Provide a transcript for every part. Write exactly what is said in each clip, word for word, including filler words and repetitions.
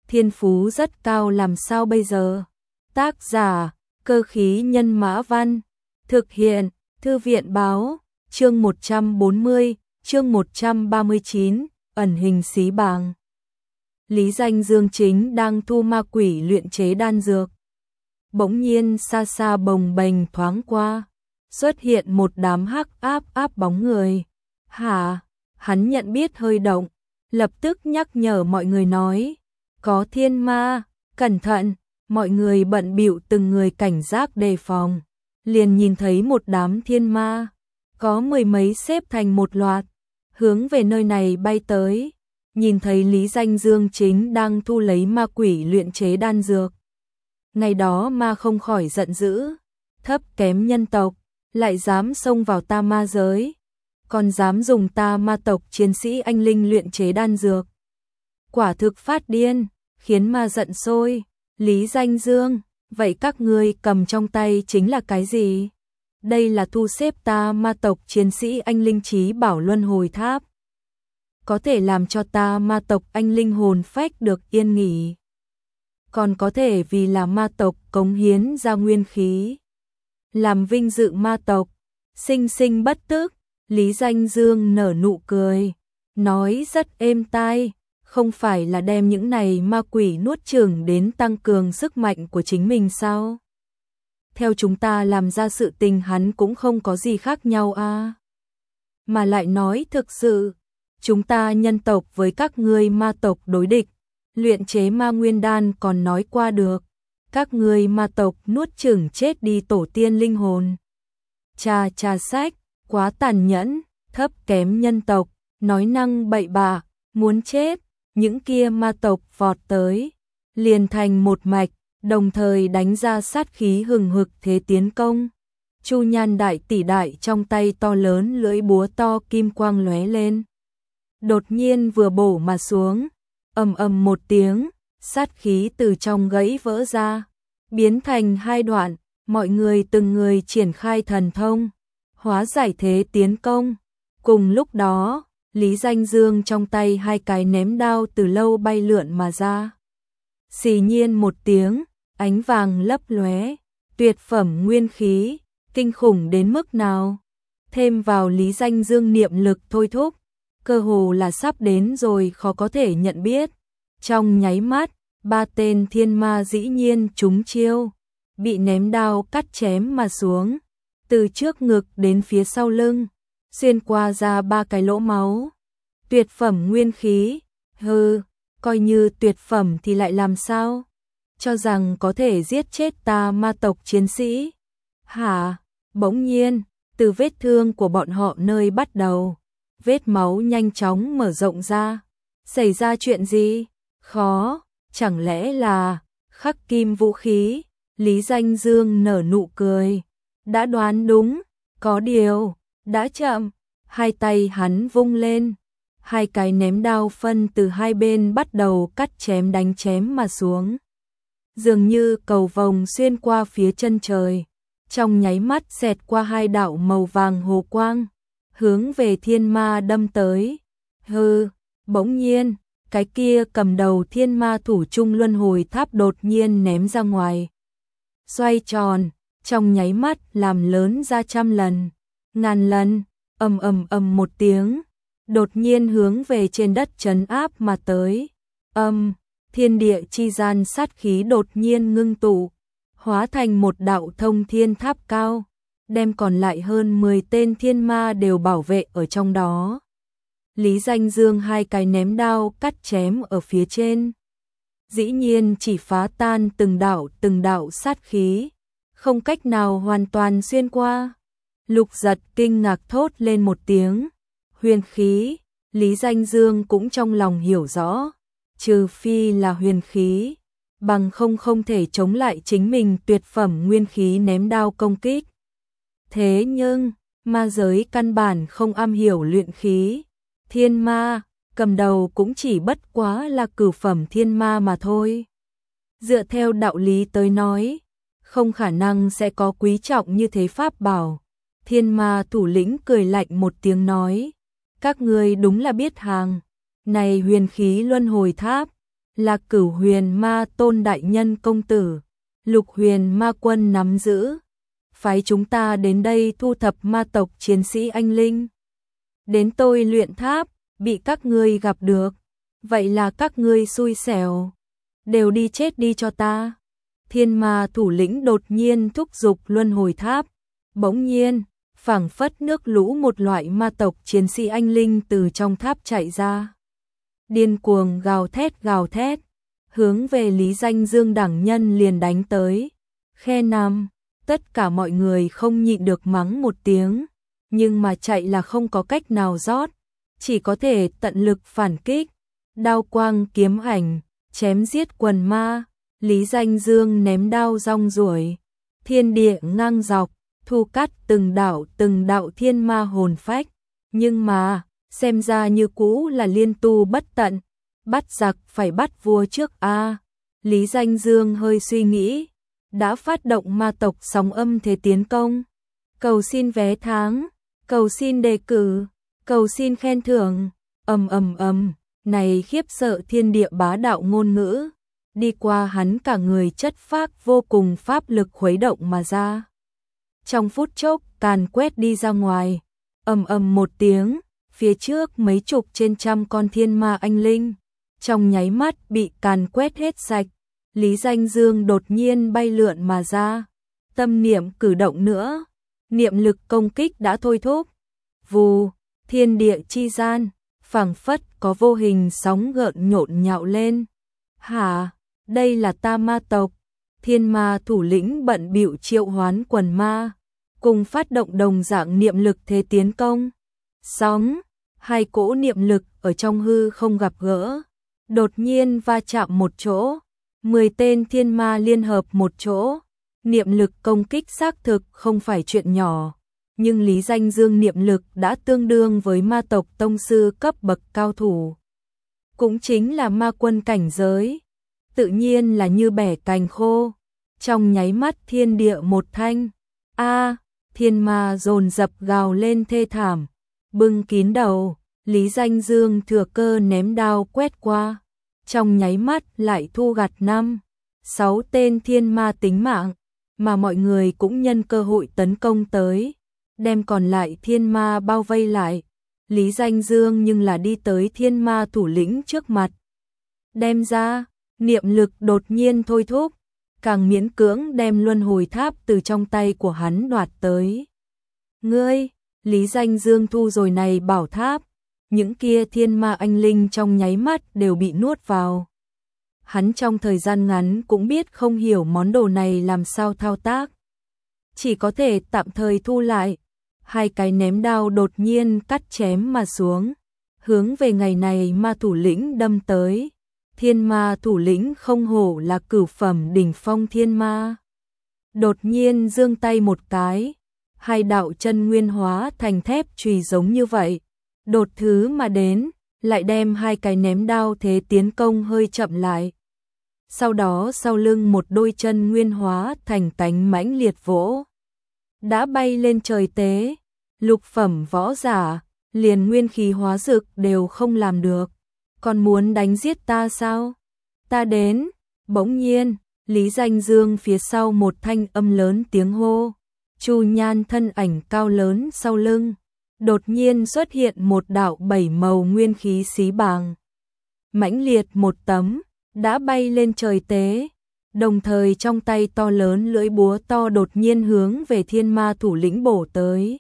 thiên phú rất cao làm sao bây giờ? Tác giả, Cơ khí nhân mã văn, thực hiện, Thư viện báo, chương một trăm bốn mươi, chương một trăm ba mươi chín, ẩn hình xí bàng. Lý Danh Dương chính đang thu ma quỷ luyện chế đan dược. Bỗng nhiên xa xa bồng bềnh thoáng qua, xuất hiện một đám hắc áp áp bóng người. Hả? Hắn nhận biết hơi động, lập tức nhắc nhở mọi người nói, có thiên ma, cẩn thận, mọi người bận bịu từng người cảnh giác đề phòng. Liền nhìn thấy một đám thiên ma, có mười mấy xếp thành một loạt, hướng về nơi này bay tới. Nhìn thấy Lý Danh Dương chính đang thu lấy ma quỷ luyện chế đan dược. Ngày đó ma không khỏi giận dữ, thấp kém nhân tộc, lại dám xông vào ta ma giới, còn dám dùng ta ma tộc chiến sĩ anh linh luyện chế đan dược. Quả thực phát điên, khiến ma giận sôi. Lý Danh Dương, vậy các ngươi cầm trong tay chính là cái gì? Đây là thu xếp ta ma tộc chiến sĩ anh linh trí bảo luân hồi tháp, có thể làm cho ta ma tộc anh linh hồn phách được yên nghỉ, còn có thể vì là ma tộc cống hiến ra nguyên khí, làm vinh dự ma tộc, sinh sinh bất tức. Lý Danh Dương nở nụ cười, nói rất êm tai, không phải là đem những này ma quỷ nuốt chửng đến tăng cường sức mạnh của chính mình sao? Theo chúng ta làm ra sự tình hắn cũng không có gì khác nhau à? Mà lại nói thực sự, chúng ta nhân tộc với các ngươi ma tộc đối địch, luyện chế ma nguyên đan còn nói qua được, các ngươi ma tộc nuốt chửng chết đi tổ tiên linh hồn. Cha cha sách, quá tàn nhẫn, thấp kém nhân tộc, nói năng bậy bạ, muốn chết. Những kia ma tộc vọt tới, liền thành một mạch, đồng thời đánh ra sát khí hừng hực thế tiến công. Chu Nhan đại tỷ đại trong tay to lớn lưỡi búa to kim quang lóe lên, đột nhiên vừa bổ mà xuống, ầm ầm một tiếng, sát khí từ trong gãy vỡ ra, biến thành hai đoạn, mọi người từng người triển khai thần thông, hóa giải thế tiến công. Cùng lúc đó, Lý Danh Dương trong tay hai cái ném đao từ lâu bay lượn mà ra. Xì nhiên một tiếng, ánh vàng lấp lóe, tuyệt phẩm nguyên khí, kinh khủng đến mức nào. Thêm vào Lý Danh Dương niệm lực thôi thúc, cơ hồ là sắp đến rồi khó có thể nhận biết. Trong nháy mắt, ba tên thiên ma dĩ nhiên trúng chiêu, bị ném đao cắt chém mà xuống, từ trước ngực đến phía sau lưng, xuyên qua ra ba cái lỗ máu. Tuyệt phẩm nguyên khí, hừ, coi như tuyệt phẩm thì lại làm sao? Cho rằng có thể giết chết ta ma tộc chiến sĩ? Hả? Bỗng nhiên, từ vết thương của bọn họ nơi bắt đầu, vết máu nhanh chóng mở rộng ra. Xảy ra chuyện gì? Khó, chẳng lẽ là khắc kim vũ khí? Lý Danh Dương nở nụ cười, đã đoán đúng, có điều, đã chậm. Hai tay hắn vung lên, hai cái ném đao phân từ hai bên bắt đầu cắt chém đánh chém mà xuống. Dường như cầu vồng xuyên qua phía chân trời, trong nháy mắt xẹt qua hai đạo màu vàng hồ quang, hướng về thiên ma đâm tới. Hừ, bỗng nhiên, cái kia cầm đầu thiên ma thủ trung luân hồi tháp đột nhiên ném ra ngoài. Xoay tròn, trong nháy mắt làm lớn ra trăm lần, ngàn lần, ầm ầm ầm một tiếng, đột nhiên hướng về trên đất trấn áp mà tới. Âm, thiên địa chi gian sát khí đột nhiên ngưng tụ, hóa thành một đạo thông thiên tháp cao, đem còn lại hơn mười tên thiên ma đều bảo vệ ở trong đó. Lý Danh Dương hai cái ném đao cắt chém ở phía trên, dĩ nhiên chỉ phá tan từng đạo từng đạo sát khí, không cách nào hoàn toàn xuyên qua. Lục Giật kinh ngạc thốt lên một tiếng, huyền khí. Lý Danh Dương cũng trong lòng hiểu rõ, trừ phi là huyền khí, bằng không không thể chống lại chính mình tuyệt phẩm nguyên khí ném đao công kích. Thế nhưng, ma giới căn bản không am hiểu luyện khí, thiên ma, cầm đầu cũng chỉ bất quá là cửu phẩm thiên ma mà thôi. Dựa theo đạo lý tới nói, không khả năng sẽ có quý trọng như thế pháp bảo. Thiên ma thủ lĩnh cười lạnh một tiếng nói, các ngươi đúng là biết hàng, này huyền khí luân hồi tháp, là Cửu Huyền Ma Tôn đại nhân công tử, Lục Huyền Ma quân nắm giữ, phái chúng ta đến đây thu thập ma tộc chiến sĩ anh linh. Đến tôi luyện tháp, bị các ngươi gặp được, vậy là các ngươi xui xẻo, đều đi chết đi cho ta. Thiên ma thủ lĩnh đột nhiên thúc giục luân hồi tháp, bỗng nhiên, phảng phất nước lũ một loại ma tộc chiến sĩ anh linh từ trong tháp chạy ra. Điên cuồng gào thét gào thét, hướng về Lý Danh Dương đẳng nhân liền đánh tới. Khe năm, tất cả mọi người không nhịn được mắng một tiếng, nhưng mà chạy là không có cách nào rót, chỉ có thể tận lực phản kích. Đao quang kiếm ảnh, chém giết quần ma, Lý Danh Dương ném đao rong ruổi, thiên địa ngang dọc, thu cắt từng đạo từng đạo thiên ma hồn phách, nhưng mà, xem ra như cũ là liên tu bất tận, bắt giặc phải bắt vua trước a. Lý Danh Dương hơi suy nghĩ, đã phát động ma tộc sóng âm thế tiến công, cầu xin vé tháng, cầu xin đề cử, cầu xin khen thưởng, ầm ầm ầm, này khiếp sợ thiên địa bá đạo ngôn ngữ, đi qua hắn cả người chất phác vô cùng pháp lực khuấy động mà ra. Trong phút chốc, càn quét đi ra ngoài, ầm ầm một tiếng, phía trước mấy chục trên trăm con thiên ma anh linh, trong nháy mắt bị càn quét hết sạch. Lý Danh Dương đột nhiên bay lượn mà ra, tâm niệm cử động nữa, niệm lực công kích đã thôi thúc. Vù, thiên địa chi gian, phảng phất có vô hình sóng gợn nhộn nhạo lên. Hả, đây là ta ma tộc. Thiên ma thủ lĩnh bận bịu triệu hoán quần ma, cùng phát động đồng dạng niệm lực thế tiến công. Sóng, hai cỗ niệm lực ở trong hư không gặp gỡ, đột nhiên va chạm một chỗ, mười tên thiên ma liên hợp một chỗ, niệm lực công kích xác thực không phải chuyện nhỏ, nhưng Lý Danh Dương niệm lực đã tương đương với ma tộc tông sư cấp bậc cao thủ, cũng chính là ma quân cảnh giới, tự nhiên là như bẻ cành khô, trong nháy mắt thiên địa một thanh, a, thiên ma dồn dập gào lên thê thảm, bưng kín đầu, Lý Danh Dương thừa cơ ném đao quét qua, trong nháy mắt lại thu gặt năm, sáu tên thiên ma tính mạng, mà mọi người cũng nhân cơ hội tấn công tới, đem còn lại thiên ma bao vây lại. Lý Danh Dương nhưng là đi tới thiên ma thủ lĩnh trước mặt, đem ra, niệm lực đột nhiên thôi thúc, càng miễn cưỡng đem luân hồi tháp từ trong tay của hắn đoạt tới. Ngươi, Lý Danh Dương thu rồi này bảo tháp, những kia thiên ma anh linh trong nháy mắt đều bị nuốt vào. Hắn trong thời gian ngắn cũng biết không hiểu món đồ này làm sao thao tác, chỉ có thể tạm thời thu lại. Hai cái ném đao đột nhiên cắt chém mà xuống, hướng về ngày này ma thủ lĩnh đâm tới. Thiên ma thủ lĩnh không hổ là cửu phẩm đỉnh phong thiên ma. Đột nhiên giương tay một cái, hai đạo chân nguyên hóa thành thép chùy giống như vậy, đột thứ mà đến, lại đem hai cái ném đao thế tiến công hơi chậm lại. Sau đó sau lưng một đôi chân nguyên hóa thành cánh mãnh liệt vỗ, đã bay lên trời tế, lục phẩm võ giả, liền nguyên khí hóa dực đều không làm được, còn muốn đánh giết ta sao? Ta đến. Bỗng nhiên, Lý Danh Dương phía sau một thanh âm lớn tiếng hô, Chu Nhan thân ảnh cao lớn sau lưng, đột nhiên xuất hiện một đạo bảy màu nguyên khí xí bàng, mãnh liệt một tấm, đã bay lên trời tế. Đồng thời trong tay to lớn lưỡi búa to đột nhiên hướng về thiên ma thủ lĩnh bổ tới.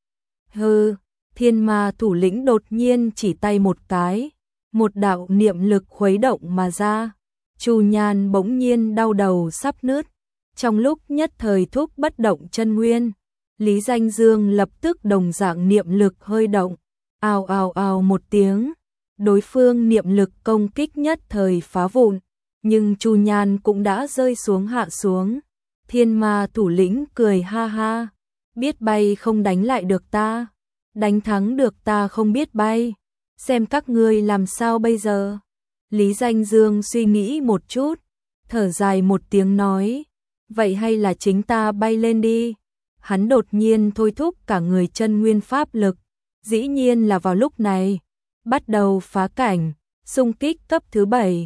Hừ, thiên ma thủ lĩnh đột nhiên chỉ tay một cái, một đạo niệm lực khuấy động mà ra. Chu Nhan bỗng nhiên đau đầu sắp nứt, trong lúc nhất thời thúc bất động chân nguyên. Lý Danh Dương lập tức đồng dạng niệm lực hơi động, ào ào ào một tiếng, đối phương niệm lực công kích nhất thời phá vụn. Nhưng Chu Nhan cũng đã rơi xuống hạ xuống. Thiên ma thủ lĩnh cười ha ha, biết bay không đánh lại được ta, đánh thắng được ta không biết bay, xem các ngươi làm sao bây giờ. Lý Danh Dương suy nghĩ một chút, thở dài một tiếng nói, vậy hay là chính ta bay lên đi. Hắn đột nhiên thôi thúc cả người chân nguyên pháp lực, dĩ nhiên là vào lúc này, bắt đầu phá cảnh, xung kích cấp thứ bảy.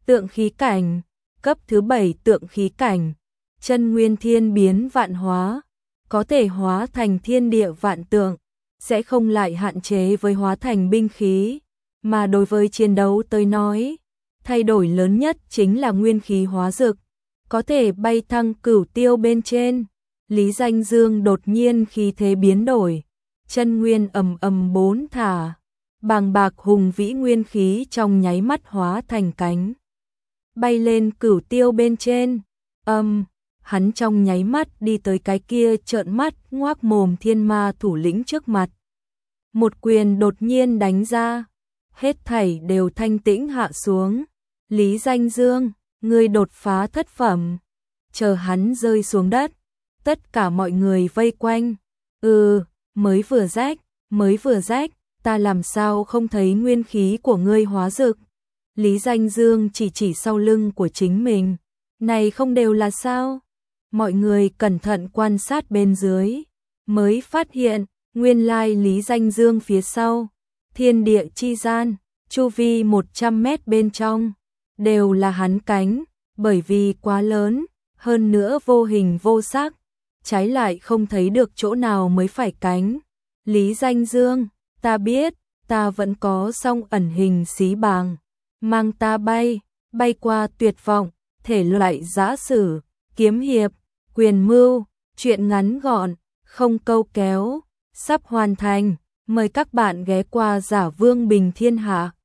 Tượng khí cảnh, cấp thứ bảy tượng khí cảnh, chân nguyên thiên biến vạn hóa, có thể hóa thành thiên địa vạn tượng, sẽ không lại hạn chế với hóa thành binh khí, mà đối với chiến đấu tới nói, thay đổi lớn nhất chính là nguyên khí hóa dực, có thể bay thăng cửu tiêu bên trên. Lý Danh Dương đột nhiên khí thế biến đổi, chân nguyên ầm ầm bốn thả, bàng bạc hùng vĩ nguyên khí trong nháy mắt hóa thành cánh, bay lên cửu tiêu bên trên. Âm, hắn trong nháy mắt đi tới cái kia trợn mắt ngoác mồm thiên ma thủ lĩnh trước mặt. Một quyền đột nhiên đánh ra, hết thảy đều thanh tĩnh hạ xuống. Lý Danh Dương, ngươi đột phá thất phẩm. Chờ hắn rơi xuống đất, tất cả mọi người vây quanh. Ừ, mới vừa rách, mới vừa rách, ta làm sao không thấy nguyên khí của ngươi hóa dực. Lý Danh Dương chỉ chỉ sau lưng của chính mình. Này không đều là sao? Mọi người cẩn thận quan sát bên dưới, mới phát hiện, nguyên lai Lý Danh Dương phía sau, thiên địa chi gian, chu vi một trăm mét bên trong, đều là hắn cánh, bởi vì quá lớn, hơn nữa vô hình vô sắc, trái lại không thấy được chỗ nào mới phải cánh. Lý Danh Dương, ta biết, ta vẫn có song ẩn hình xí bàng, mang ta bay, bay qua tuyệt vọng, thể loại giã sử, kiếm hiệp, quyền mưu, truyện ngắn gọn, không câu kéo, sắp hoàn thành, mời các bạn ghé qua Giả Vương Bình Thiên Hạ.